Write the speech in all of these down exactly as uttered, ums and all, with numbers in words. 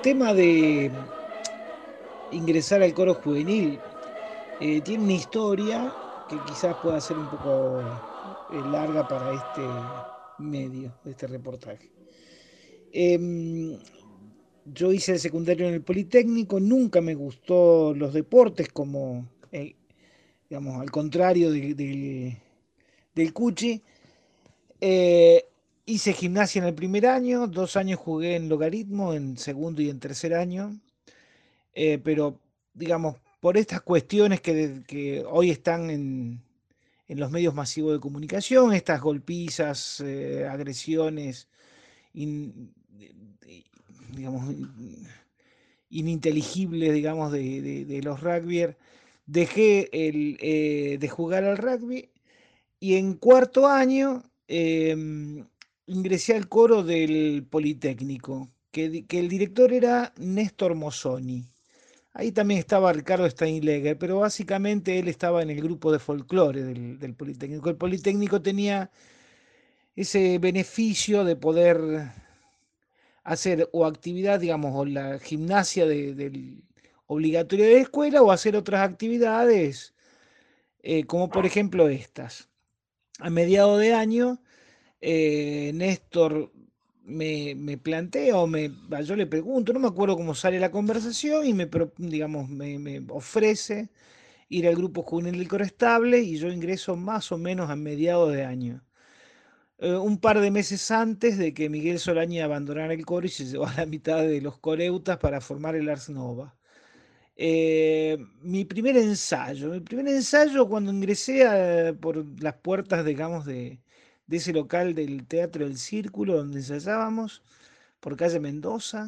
tema de ingresar al coro juvenil eh, tiene una historia que quizás pueda ser un poco eh, larga para este medio, este reportaje. Em, yo hice el secundario en el Politécnico, nunca me gustó los deportes como, eh, digamos, al contrario de- del del Cuchi. Eh, Hice gimnasia en el primer año, dos años jugué en logaritmo, en segundo y en tercer año. Eh, pero digamos, por estas cuestiones que, que hoy están en, en los medios masivos de comunicación, estas golpizas, eh, agresiones, in- digamos, ininteligibles, digamos, de, de- de los rugbyers, dejé el, eh, de jugar al rugby y en cuarto año em, ingresé al coro del Politécnico, que, di- que el director era Néstor Mozzoni. Ahí también estaba Ricardo Steinlegger, pero básicamente él estaba en el grupo de folclore del, del Politécnico. El Politécnico tenía ese beneficio de poder hacer o actividad, digamos, o la gimnasia de, del obligatoria de la escuela o hacer otras actividades, eh, como por ejemplo estas. A mediados de año, eh, Néstor me, me plantea o me, yo le pregunto, no me acuerdo cómo sale la conversación y me, pro- digamos, me, me ofrece ir al grupo juvenil del Coro Estable y yo ingreso más o menos a mediados de año. Eh, un par de meses antes de que Miguel Solaña abandonara el coro y se llevó a la mitad de los coreutas para formar el Ars Nova. Eh, mi primer ensayo, mi primer ensayo cuando ingresé a- por las puertas, digamos, de, de ese local del Teatro del Círculo donde ensayábamos, por calle Mendoza,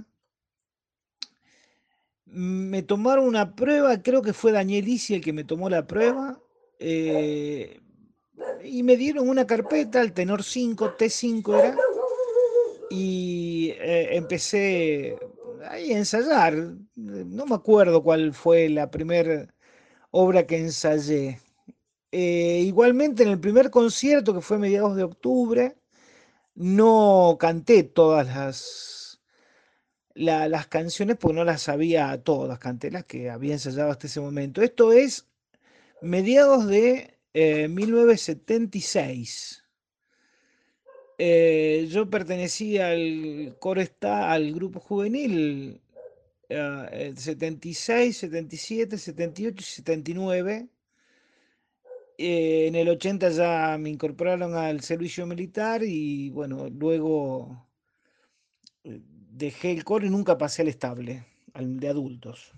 me tomaron una prueba, creo que fue Daniel Isi el que me tomó la prueba, eh, y me dieron una carpeta, el tenor cinco T cinco era, y eh, empecé ahí a ensayar. No me acuerdo cuál fue la primera obra que ensayé. Eh, igualmente en el primer concierto, que fue a mediados de octubre, no canté todas las, la- las canciones porque no las sabía todas, canté las que había ensayado hasta ese momento. Esto es mediados de eh, mil novecientos setenta y seis. Eh, yo pertenecía al coro está, al grupo juvenil eh, eh, setenta y seis, setenta y siete, setenta y ocho y setenta y nueve. Eh, en el ochenta ya me incorporaron al servicio militar y bueno, luego eh, dejé el coro y nunca pasé al estable, al de adultos.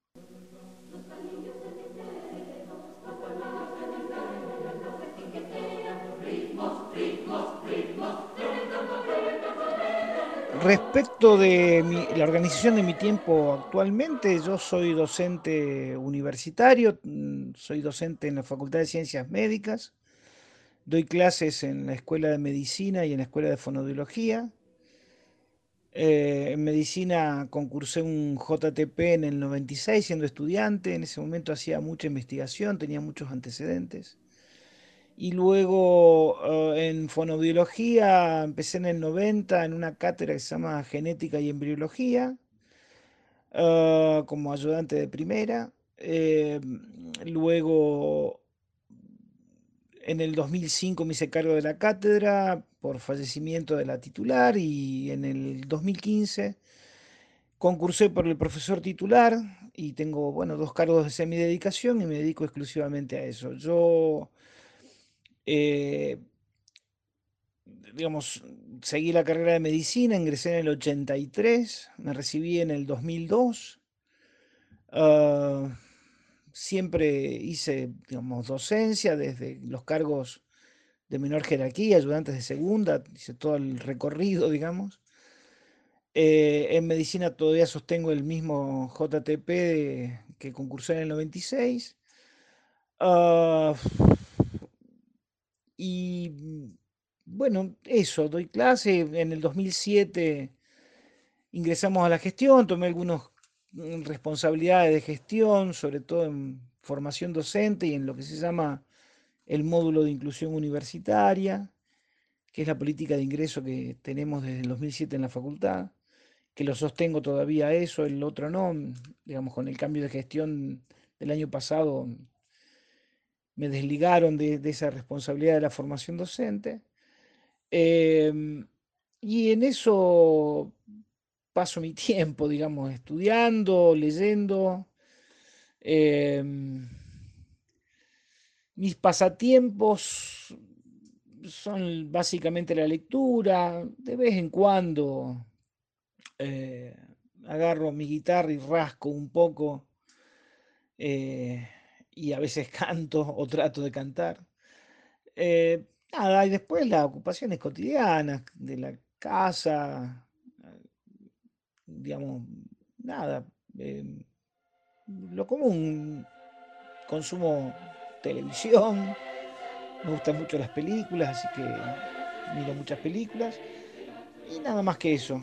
Respecto de mi- la organización de mi tiempo actualmente, yo soy docente universitario, mm, soy docente en la Facultad de Ciencias Médicas, doy clases en la Escuela de Medicina y en la Escuela de Fonoaudiología. Eh, en medicina concursé un J T P en el noventa y seis siendo estudiante, en ese momento hacía mucha investigación, tenía muchos antecedentes. Y luego eh, en fonoaudiología empecé en el noventa en una cátedra que se llama Genética y Embriología, ah, como ayudante de primera. Eh, luego en el dos mil cinco me hice cargo de la cátedra por fallecimiento de la titular y en el dos mil quince concursé por el profesor titular y tengo, bueno, dos cargos de semidedicación y me dedico exclusivamente a eso. Yo eh, digamos, seguí la carrera de medicina, ingresé en el ochenta y tres, me recibí en el dos mil dos. ah, Siempre hice, digamos, docencia desde los cargos de menor jerarquía, ayudantes de segunda, hice todo el recorrido, digamos. Eh, en medicina todavía sostengo el mismo J T P que concursé en el noventa y seis. Ah, y mm, bueno, eso, doy clase. En el dos mil siete ingresamos a la gestión, tomé algunas mm, responsabilidades de gestión, sobre todo en formación docente y en lo que se llama el módulo de inclusión universitaria, que es la política de ingreso que tenemos desde el dos mil siete en la facultad. que lo sostengo todavía eso, el otro no, digamos, con el cambio de gestión del año pasado me desligaron de, de esa responsabilidad de la formación docente. Em, y en eso paso mi tiempo, digamos, estudiando, leyendo. em, Mis pasatiempos son básicamente la lectura, de vez en cuando eh, agarro mi guitarra y rasco un poco, eh, y a veces canto o trato de cantar. Eh, Nada, y después las ocupaciones cotidianas de la casa, eh, digamos, nada, eh, lo común, consumo televisión, me gustan mucho las películas, así que miro muchas películas y nada más que eso.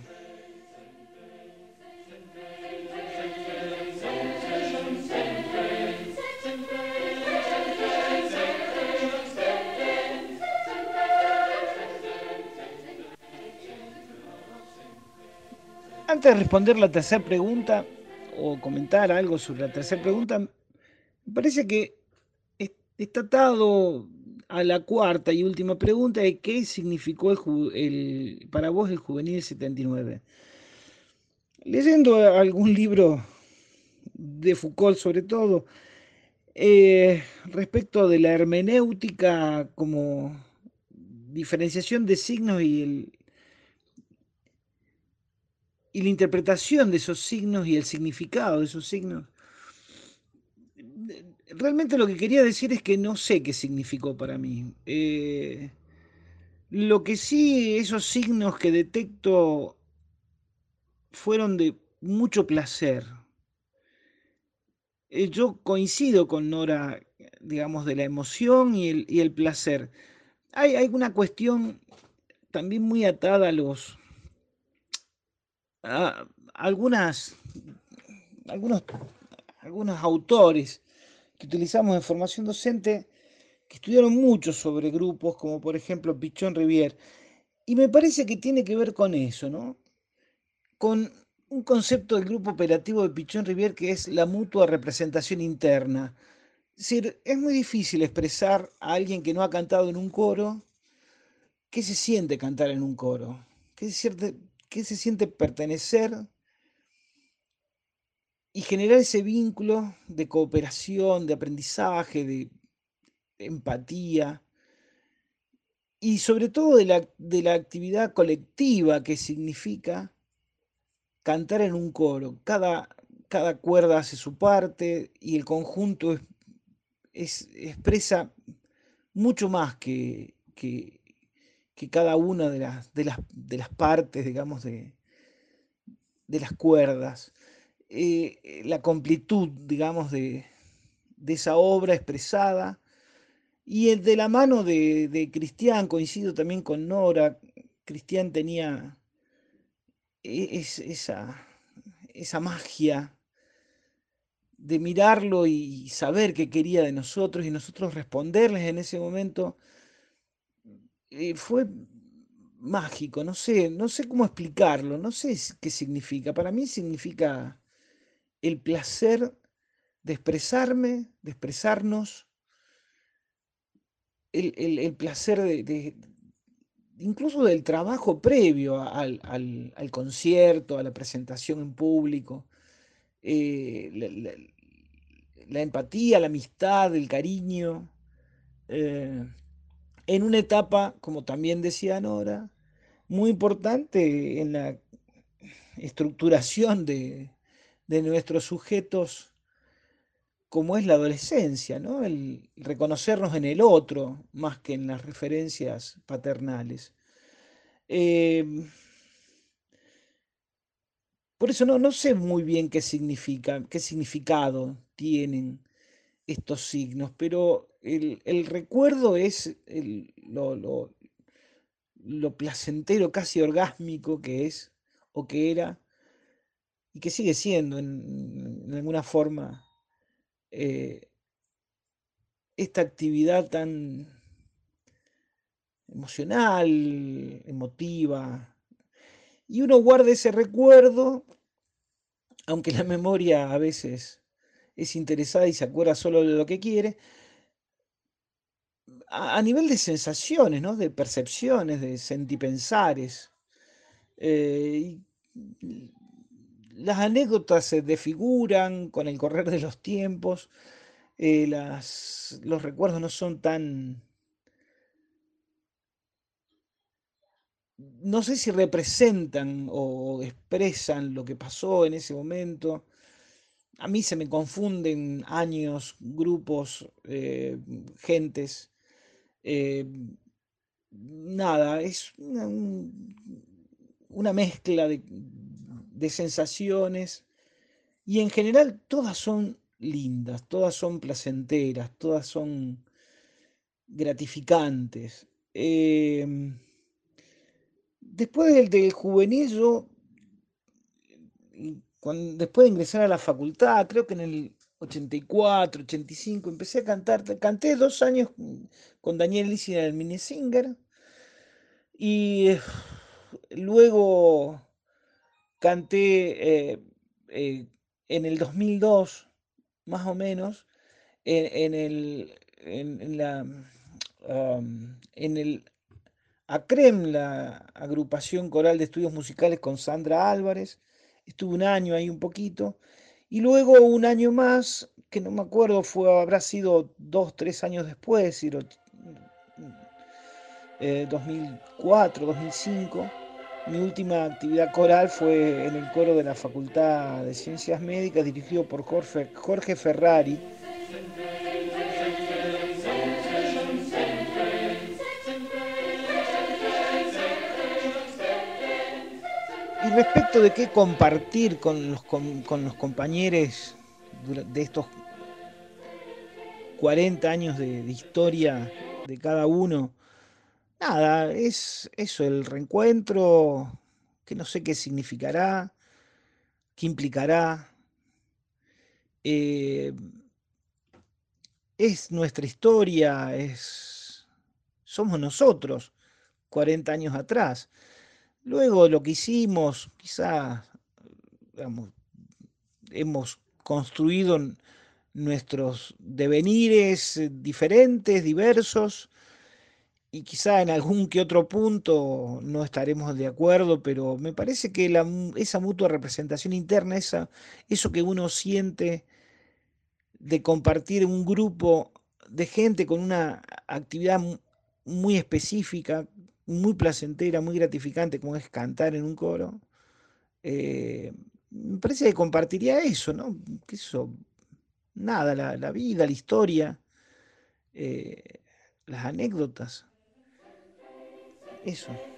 Antes de responder la tercera pregunta o comentar algo sobre la tercera pregunta, me parece que es- está atado a la cuarta y última pregunta de qué significó el, ju- el- para vos el Juvenil setenta y nueve. Leyendo algún libro de Foucault sobre todo, eh, respecto de la hermenéutica como diferenciación de signos y, el- y la interpretación de esos signos y el significado de esos signos. Realmente lo que quería decir es que no sé qué significó para mí. Eh, lo que sí, esos signos que detecto fueron de mucho placer. Eh, yo coincido con Nora, digamos, de la emoción y el, y el placer. Hay, hay una cuestión también muy atada a los a algunas algunos algunos autores que utilizamos en formación docente que estudiaron mucho sobre grupos, como por ejemplo Pichon Rivière, y me parece que tiene que ver con eso, ¿no? Con un concepto del grupo operativo de Pichon Rivière que es la mutua representación interna. Es decir, es muy difícil expresar a alguien que no ha cantado en un coro qué se siente cantar en un coro, qué se siente, qué se siente pertenecer y generar ese vínculo de cooperación, de aprendizaje, de empatía y sobre todo de la, de la actividad colectiva que significa cantar en un coro. Cada, cada cuerda hace su parte y el conjunto es, es- expresa mucho más que, que, que cada una de las, de las, de las partes, digamos, de, de las cuerdas. Eh, eh, la completud, digamos, de, de esa obra expresada. Y el de la mano de, de Cristian, coincido también con Nora, Cristian tenía e- es- esa, esa magia de mirarlo y saber qué quería de nosotros y nosotros responderles en ese momento. Eh, fue mágico, no sé, no sé cómo explicarlo, no sé s- qué significa. Para mí significa el placer de expresarme, de expresarnos, el, el- el placer de, de- incluso del trabajo previo a- al, al- al concierto, a la presentación en público, eh, la, la- la empatía, la amistad, el cariño, eh, en una etapa, como también decía Nora, muy importante en la estructuración de, de nuestros sujetos, como es la adolescencia, ¿no? El reconocernos en el otro más que en las referencias paternales. Em, por eso no, no sé muy bien qué significa, qué significado tienen estos signos, pero el, el recuerdo es el- lo, lo- lo placentero, casi orgásmico que es o que era y que sigue siendo en, en alguna forma, eh, esta actividad tan emocional, emotiva. y uno guarda ese recuerdo, aunque la memoria a veces es interesada y se acuerda solo de lo que quiere, a, a nivel de sensaciones, ¿no? De percepciones, de sentipensares. Eh, y las anécdotas se desfiguran con el correr de los tiempos, eh, las, los recuerdos no son tan, no sé si representan o expresan lo que pasó en ese momento. A mí se me confunden años, grupos, eh, gentes. eh, Nada, es una, un- una mezcla de, de sensaciones y en general todas son lindas, todas son placenteras, todas son gratificantes. Em, después del, del juvenil, yo, y cuan- después de ingresar a la facultad, creo que en el ochenta y cuatro, ochenta y cinco, empecé a cantar. Canté dos años con con Daniel Lisi en el Minnesänger y eh, luego canté eh, eh, en el dos mil dos, más o menos, en, en el, en, en la, am, en el ACREM, la agrupación coral de estudios musicales con Sandra Álvarez. Estuve un año ahí un poquito. Y luego un año más, que no me acuerdo, fue, habrá sido dos, tres años después, es decir, eh, dos mil cuatro, dos mil cinco. Mi última actividad coral fue en el coro de la Facultad de Ciencias Médicas, dirigido por Jorge, Jorge Ferrari. Y respecto de qué compartir con los, con, con los compañeros de estos cuarenta años de, de historia de cada uno, nada, es eso, el reencuentro, que no sé qué significará, qué implicará. eh, es nuestra historia, es, somos nosotros cuarenta años atrás. Luego lo que hicimos, quizás, digamos, hemos construido nuestros devenires eh, diferentes, diversos, y quizá en algún que otro punto no estaremos de acuerdo, pero me parece que la mu- esa mutua representación interna, esa, eso que uno siente de compartir un grupo de gente con una actividad mu- muy específica, muy placentera, muy gratificante, como es cantar en un coro, eh, me parece que compartiría eso, ¿no? Que eso, nada, la, la vida, la historia, eh, las anécdotas, eso.